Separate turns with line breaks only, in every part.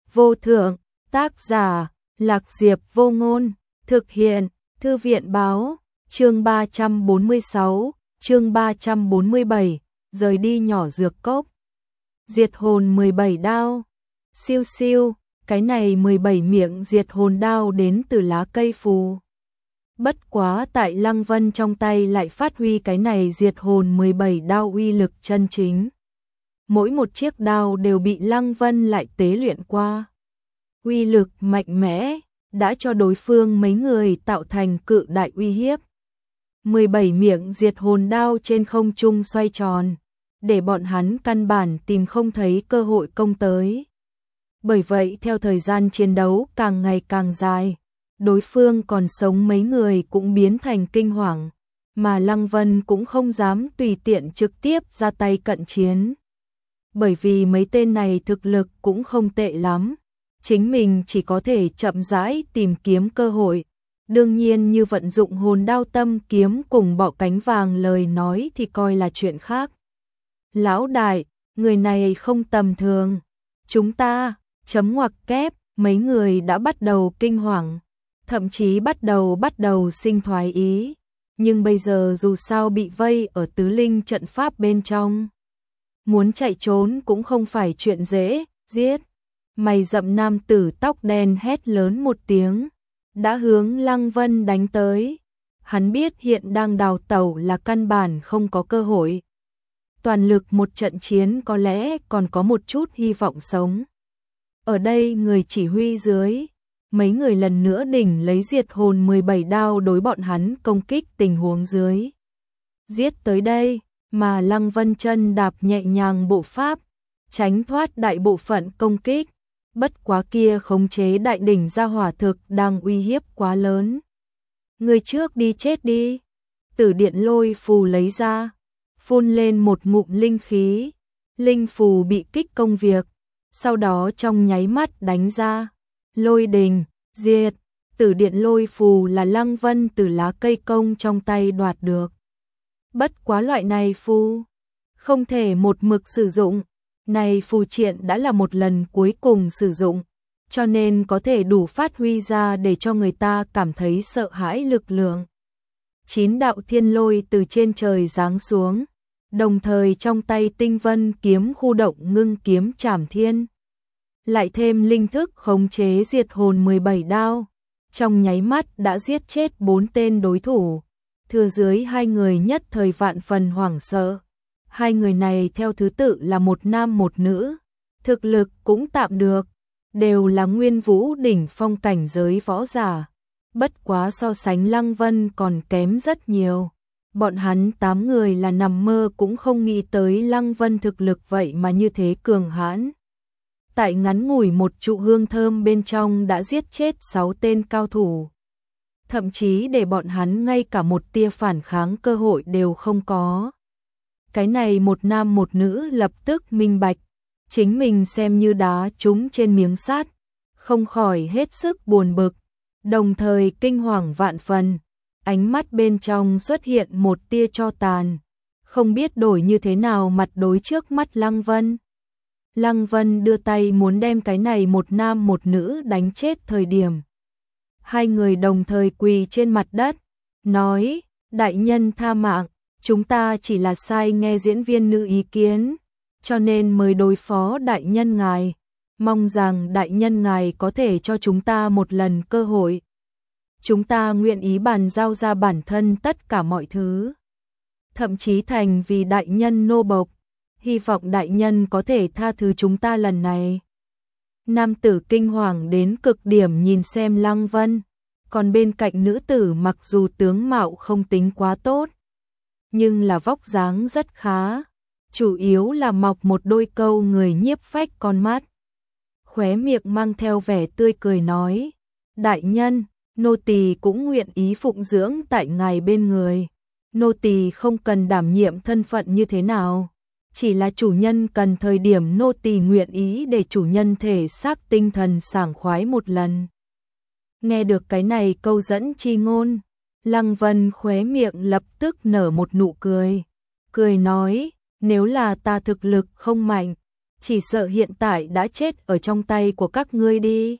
vô thượng, tác giả, Lạc Diệp Vô Ngôn, thực hiện, Thư viện báo, chương 346, chương 347, rời đi nhỏ dược cốc. Diệt hồn 17 đao, siêu siêu, cái này 17 miệng diệt hồn đao đến từ lá cây phù. Bất quá tại Lăng Vân trong tay lại phát huy cái này diệt hồn 17 đao uy lực chân chính. Mỗi một chiếc đao đều bị Lăng Vân lại tế luyện qua. Uy lực mạnh mẽ, đã cho đối phương mấy người tạo thành cự đại uy hiếp. 17 miệng diệt hồn đao trên không trung xoay tròn, để bọn hắn căn bản tìm không thấy cơ hội công tới. Bởi vậy theo thời gian chiến đấu càng ngày càng dài, đối phương còn sống mấy người cũng biến thành kinh hoàng, mà Lăng Vân cũng không dám tùy tiện trực tiếp ra tay cận chiến. Bởi vì mấy tên này thực lực cũng không tệ lắm, chính mình chỉ có thể chậm rãi tìm kiếm cơ hội. Đương nhiên như vận dụng hồn đao tâm kiếm cùng bọ cánh vàng lời nói thì coi là chuyện khác. Lão đại, người này không tầm thường. Chúng ta, chấm ngoặc kép, mấy người đã bắt đầu kinh hoàng, thậm chí bắt đầu sinh thoái ý. Nhưng bây giờ dù sao bị vây ở tứ linh trận pháp bên trong, muốn chạy trốn cũng không phải chuyện dễ. Giết! Mày rậm nam tử tóc đen hét lớn một tiếng, đã hướng Lăng Vân đánh tới. Hắn biết hiện đang đào tẩu là căn bản không có cơ hội. Toàn lực một trận chiến có lẽ còn có một chút hy vọng sống. Ở đây người chỉ huy dưới, mấy người lần nữa đỉnh lấy diệt hồn 17 đao đối bọn hắn công kích tình huống dưới. Giết tới đây, mà Lăng Vân chân đạp nhẹ nhàng bộ pháp, tránh thoát đại bộ phận công kích. Bất quá kia khống chế đại đỉnh ra hỏa thực đang uy hiếp quá lớn. Người trước đi chết đi. Tử điện lôi phù lấy ra, phun lên một ngụm linh khí. Linh phù bị kích công việc, sau đó trong nháy mắt đánh ra. Lôi đình, diệt. Tử điện lôi phù là Lăng Vân từ lá cây công trong tay đoạt được. Bất quá loại này phù không thể một mực sử dụng. Này phù triện đã là một lần cuối cùng sử dụng, cho nên có thể đủ phát huy ra để cho người ta cảm thấy sợ hãi lực lượng. 9 đạo thiên lôi từ trên trời giáng xuống, đồng thời trong tay tinh vân kiếm khu động ngưng kiếm trảm thiên. Lại thêm linh thức khống chế diệt hồn 17 đao, trong nháy mắt đã giết chết 4 tên đối thủ, thừa dưới hai người nhất thời vạn phần hoảng sợ. Hai người này theo thứ tự là một nam một nữ, thực lực cũng tạm được, đều là nguyên vũ đỉnh phong cảnh giới võ giả. Bất quá so sánh Lăng Vân còn kém rất nhiều. Bọn hắn 8 người là nằm mơ cũng không nghĩ tới Lăng Vân thực lực vậy mà như thế cường hãn. Tại ngắn ngủi một trụ hương thơm bên trong đã giết chết 6 tên cao thủ. Thậm chí để bọn hắn ngay cả một tia phản kháng cơ hội đều không có. Cái này một nam một nữ lập tức minh bạch, chính mình xem như đá trúng trên miếng sắt, không khỏi hết sức buồn bực, đồng thời kinh hoàng vạn phần, ánh mắt bên trong xuất hiện một tia tro tàn, không biết đổi như thế nào mặt đối trước mắt Lăng Vân. Lăng Vân đưa tay muốn đem cái này một nam một nữ đánh chết thời điểm. Hai người đồng thời quỳ trên mặt đất, nói, đại nhân tha mạng. Chúng ta chỉ là sai nghe diễn viên nữ ý kiến, cho nên mới đối phó đại nhân ngài. Mong rằng đại nhân ngài có thể cho chúng ta một lần cơ hội. Chúng ta nguyện ý bàn giao ra bản thân tất cả mọi thứ. Thậm chí thành vì đại nhân nô bộc. Hy vọng đại nhân có thể tha thứ chúng ta lần này. Nam tử kinh hoàng đến cực điểm nhìn xem Lăng Vân. Còn bên cạnh nữ tử mặc dù tướng mạo không tính quá tốt, nhưng là vóc dáng rất khá, chủ yếu là mọc một đôi câu người nhiếp phách con mắt. Khóe miệng mang theo vẻ tươi cười nói, đại nhân, nô tỳ cũng nguyện ý phụng dưỡng tại ngài bên người. Nô tỳ không cần đảm nhiệm thân phận như thế nào, chỉ là chủ nhân cần thời điểm nô tỳ nguyện ý để chủ nhân thể xác tinh thần sảng khoái một lần. Nghe được cái này câu dẫn chi ngôn, Lăng Vân khóe miệng lập tức nở một nụ cười. Cười nói, nếu là ta thực lực không mạnh, chỉ sợ hiện tại đã chết ở trong tay của các ngươi đi.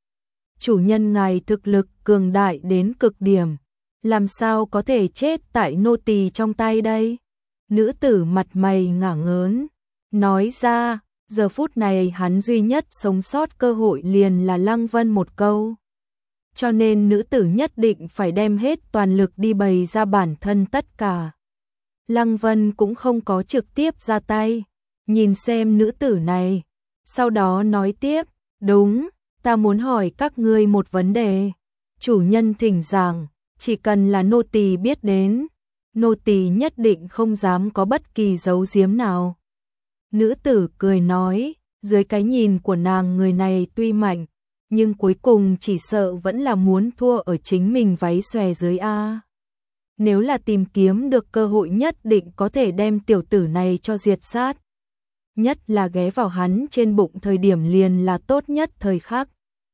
Chủ nhân ngài thực lực cường đại đến cực điểm, làm sao có thể chết tại nô tỳ trong tay đây? Nữ tử mặt mày ngả ngớn, nói ra, giờ phút này hắn duy nhất sống sót cơ hội liền là Lăng Vân một câu. Cho nên nữ tử nhất định phải đem hết toàn lực đi bày ra bản thân tất cả. Lăng Vân cũng không có trực tiếp ra tay, nhìn xem nữ tử này, sau đó nói tiếp, đúng, ta muốn hỏi các ngươi một vấn đề. Chủ nhân thỉnh giảng, chỉ cần là nô tỳ biết đến, nô tỳ nhất định không dám có bất kỳ giấu giếm nào. Nữ tử cười nói, dưới cái nhìn của nàng người này tuy mạnh, nhưng cuối cùng chỉ sợ vẫn là muốn thua ở chính mình váy xòe dưới a. Nếu là tìm kiếm được cơ hội nhất định có thể đem tiểu tử này cho diệt sát. Nhất là ghé vào hắn trên bụng thời điểm liền là tốt nhất thời khắc.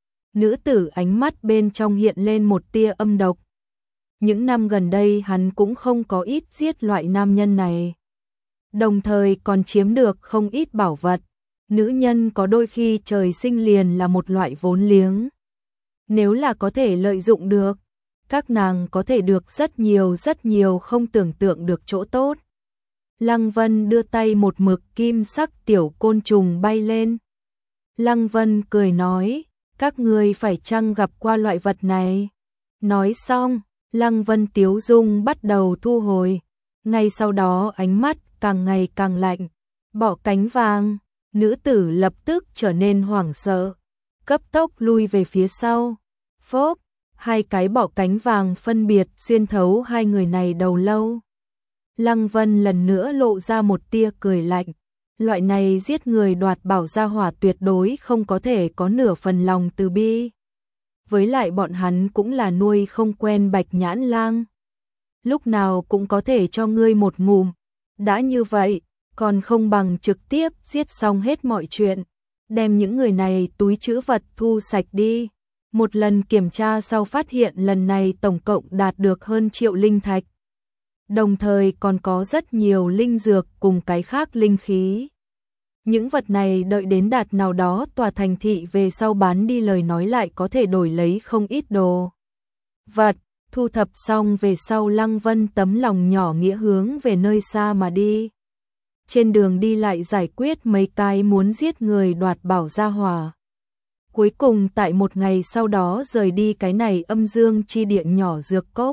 Nữ tử ánh mắt bên trong hiện lên một tia âm độc. Những năm gần đây hắn cũng không có ít giết loại nam nhân này. Đồng thời còn chiếm được không ít bảo vật. Nữ nhân có đôi khi trời sinh liền là một loại vốn liếng. Nếu là có thể lợi dụng được, các nàng có thể được rất nhiều không tưởng tượng được chỗ tốt. Lăng Vân đưa tay một mực kim sắc tiểu côn trùng bay lên. Lăng Vân cười nói, các ngươi phải chăng gặp qua loại vật này? Nói xong, Lăng Vân tiếu dung bắt đầu thu hồi. Ngay sau đó ánh mắt càng ngày càng lạnh. Bỏ cánh vàng, nữ tử lập tức trở nên hoảng sợ. Cấp tốc lui về phía sau. Phốp, hai cái bỏ cánh vàng phân biệt xuyên thấu hai người này đầu lâu. Lăng Vân lần nữa lộ ra một tia cười lạnh. Loại này giết người đoạt bảo gia hỏa tuyệt đối không có thể có nửa phần lòng từ bi. Với lại bọn hắn cũng là nuôi không quen bạch nhãn lang. Lúc nào cũng có thể cho ngươi một ngụm. Đã như vậy, còn không bằng trực tiếp giết xong hết mọi chuyện. Đem những người này túi trữ vật thu sạch đi. Một lần kiểm tra sau phát hiện lần này tổng cộng đạt được hơn 1.000.000 linh thạch. Đồng thời còn có rất nhiều linh dược cùng cái khác linh khí. Những vật này đợi đến đạt nào đó tòa thành thị về sau bán đi lời nói lại có thể đổi lấy không ít đồ vật. Thu thập xong về sau Lăng Vân tấm lòng nhỏ nghĩa hướng về nơi xa mà đi. Trên đường đi lại giải quyết mấy cái muốn giết người đoạt bảo gia hỏa. Cuối cùng tại một ngày sau đó rời đi cái này âm dương chi địa nhỏ dược cốc.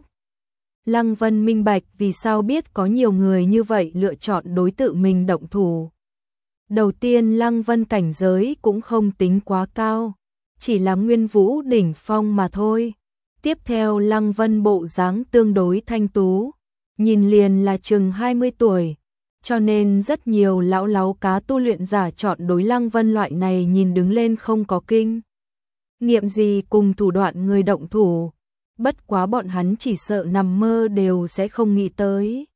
Lăng Vân minh bạch vì sao biết có nhiều người như vậy lựa chọn đối tự mình động thủ. Đầu tiên Lăng Vân cảnh giới cũng không tính quá cao, chỉ là nguyên vũ đỉnh phong mà thôi. Tiếp theo Lăng Vân bộ dáng tương đối thanh tú, nhìn liền là chừng 20 tuổi, cho nên rất nhiều lão láu cá tu luyện giả chọn đối Lăng Vân loại này nhìn đứng lên không có kinh nghiệm gì cùng thủ đoạn người động thủ. Bất quá bọn hắn chỉ sợ nằm mơ đều sẽ không nghĩ tới.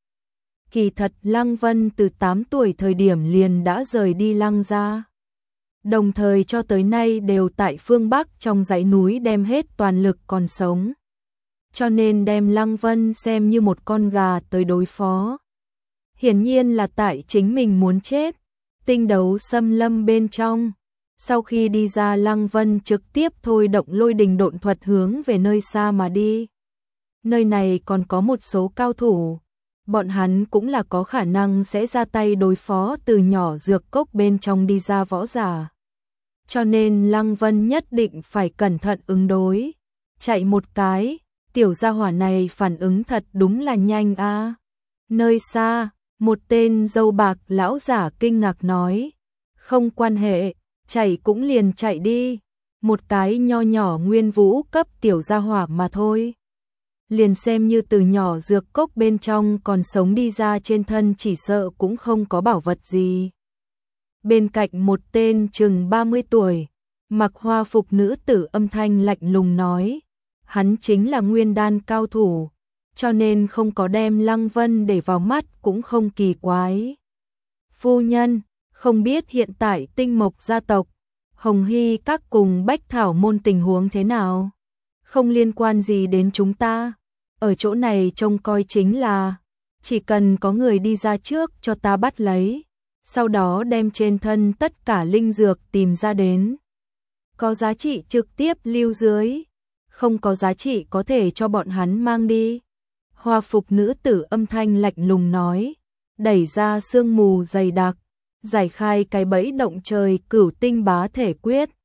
Kỳ thật Lăng Vân từ 8 tuổi thời điểm liền đã rời đi Lăng gia. Đồng thời cho tới nay đều tại phương Bắc trong dãy núi đem hết toàn lực còn sống. Cho nên đem Lăng Vân xem như một con gà tới đối phó. Hiển nhiên là tại chính mình muốn chết. Tinh đấu xâm lâm bên trong. Sau khi đi ra Lăng Vân trực tiếp thôi động lôi đình độn thuật hướng về nơi xa mà đi. Nơi này còn có một số cao thủ. Bọn hắn cũng là có khả năng sẽ ra tay đối phó từ nhỏ dược cốc bên trong đi ra võ giả. Cho nên Lăng Vân nhất định phải cẩn thận ứng đối. Chạy một cái, tiểu gia hỏa này phản ứng thật đúng là nhanh a. Nơi xa, một tên râu bạc lão giả kinh ngạc nói, không quan hệ, chạy cũng liền chạy đi, một cái nho nhỏ nguyên vũ cấp tiểu gia hỏa mà thôi. Liền xem như từ nhỏ dược cốc bên trong còn sống đi ra trên thân chỉ sợ cũng không có bảo vật gì. Bên cạnh một tên chừng 30 tuổi, mặc hoa phục nữ tử âm thanh lạnh lùng nói, hắn chính là nguyên đan cao thủ, cho nên không có đem Lăng Vân để vào mắt cũng không kỳ quái. Phu nhân, không biết hiện tại Tinh Mộc gia tộc, Hồng Hy các cùng Bách Thảo môn tình huống thế nào? Không liên quan gì đến chúng ta. Ở chỗ này trông coi chính là, chỉ cần có người đi ra trước cho ta bắt lấy, sau đó đem trên thân tất cả linh dược tìm ra đến. Có giá trị trực tiếp lưu dưới, không có giá trị có thể cho bọn hắn mang đi. Hoa phục nữ tử âm thanh lạnh lùng nói, đẩy ra sương mù dày đặc, giải khai cái bẫy động trời Cửu Tinh Bá Thể Quyết,